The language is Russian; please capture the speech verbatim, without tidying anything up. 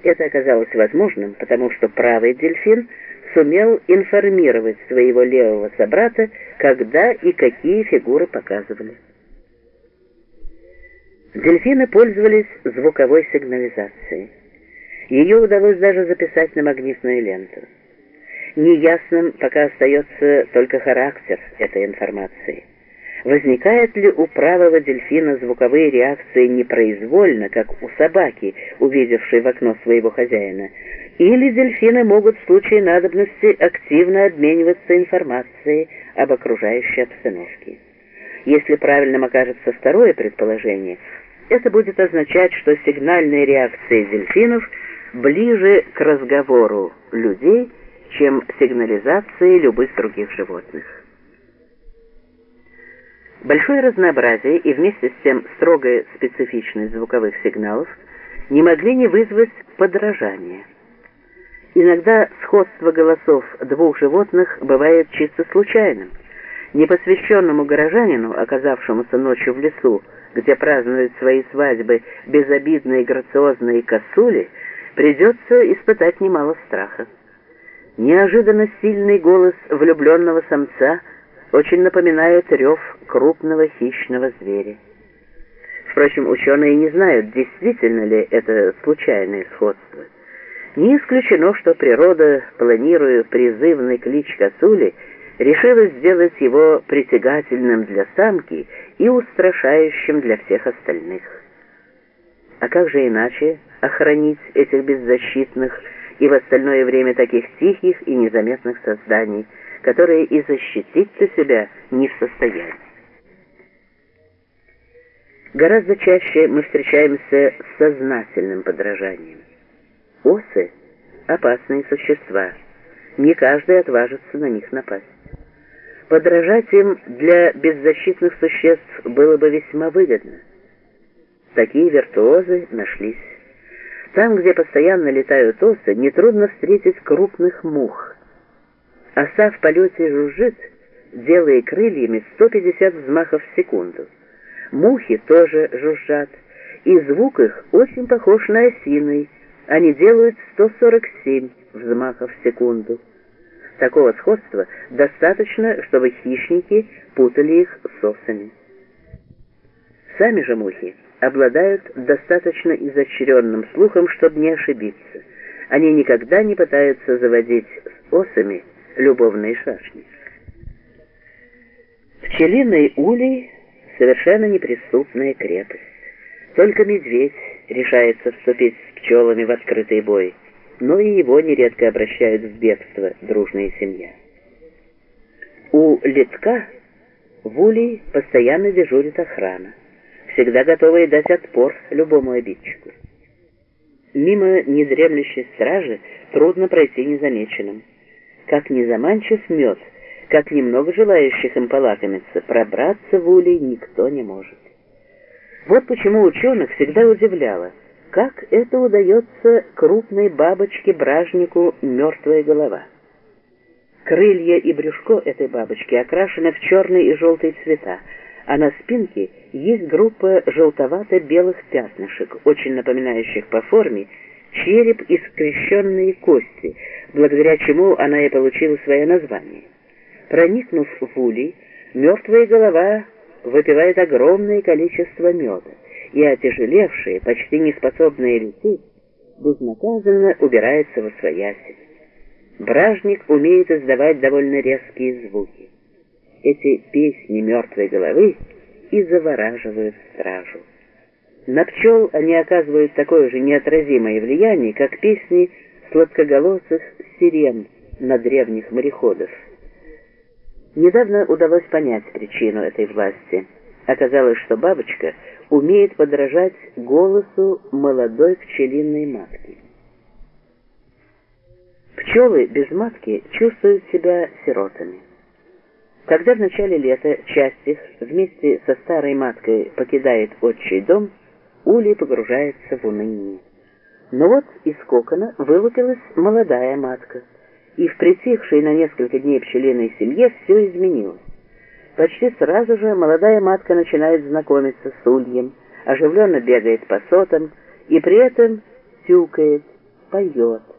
Это оказалось возможным, потому что правый дельфин сумел информировать своего левого собрата, когда и какие фигуры показывали. Дельфины пользовались звуковой сигнализацией. Ее удалось даже записать на магнитную ленту. Неясным пока остается только характер этой информации. Возникают ли у правого дельфина звуковые реакции непроизвольно, как у собаки, увидевшей в окно своего хозяина, или дельфины могут в случае надобности активно обмениваться информацией об окружающей обстановке? Если правильным окажется второе предположение, это будет означать, что сигнальные реакции дельфинов ближе к разговору людей, чем сигнализации любых других животных. Большое разнообразие и вместе с тем строгая специфичность звуковых сигналов не могли не вызвать подражания. Иногда сходство голосов двух животных бывает чисто случайным. Непосвященному горожанину, оказавшемуся ночью в лесу, где празднуют свои свадьбы безобидные грациозные косули, придется испытать немало страха. Неожиданно сильный голос влюбленного самца очень напоминает рев крупного хищного зверя. Впрочем, ученые не знают, действительно ли это случайное сходство. Не исключено, что природа, планируя призывный клич косули, решила сделать его притягательным для самки и устрашающим для всех остальных. А как же иначе охранить этих беззащитных и в остальное время таких тихих и незаметных созданий, которые и защитить-то себя не в состоянии? Гораздо чаще мы встречаемся с сознательным подражанием. Осы — опасные существа, не каждый отважится на них напасть. Подражать им для беззащитных существ было бы весьма выгодно. Такие виртуозы нашлись. Там, где постоянно летают осы, нетрудно встретить крупных мух. Оса в полете жужжит, делая крыльями сто пятьдесят взмахов в секунду. Мухи тоже жужжат, и звук их очень похож на осиный. Они делают сто сорок семь взмахов в секунду. Такого сходства достаточно, чтобы хищники путали их с осами. Сами же мухи обладают достаточно изощренным слухом, чтобы не ошибиться. Они никогда не пытаются заводить с осами любовные шашни. Пчелиный улей — совершенно неприступная крепость. Только медведь решается вступить с пчелами в открытый бой, но и его нередко обращают в бегство дружная семья. У летка в улей постоянно дежурит охрана, всегда готовая дать отпор любому обидчику. Мимо недремлющей стражи трудно пройти незамеченным. Как незаманчив мед, как немного желающих им полакомиться, пробраться в улей никто не может. Вот почему ученых всегда удивляло, как это удается крупной бабочке-бражнику мертвая голова. Крылья и брюшко этой бабочки окрашены в черный и желтый цвета, а на спинке есть группа желтовато-белых пятнышек, очень напоминающих по форме череп и скрещенные кости, благодаря чему она и получила свое название. Проникнув в улей, мертвая голова выпивает огромное количество меда, и отяжелевшие, почти неспособные лететь, безнаказанно убираются восвояси. Бражник умеет издавать довольно резкие звуки. Эти песни мертвой головы и завораживают стражу. На пчел они оказывают такое же неотразимое влияние, как песни сладкоголосых сирен на древних мореходов. Недавно удалось понять причину этой власти. Оказалось, что бабочка умеет подражать голосу молодой пчелиной матки. Пчелы без матки чувствуют себя сиротами. Когда в начале лета часть их вместе со старой маткой покидает отчий дом, улей погружается в уныние. Но вот из кокона вылупилась молодая матка, и в притихшей на несколько дней пчелиной семье все изменилось. Почти сразу же молодая матка начинает знакомиться с ульем, оживленно бегает по сотам и при этом тюкает, поет.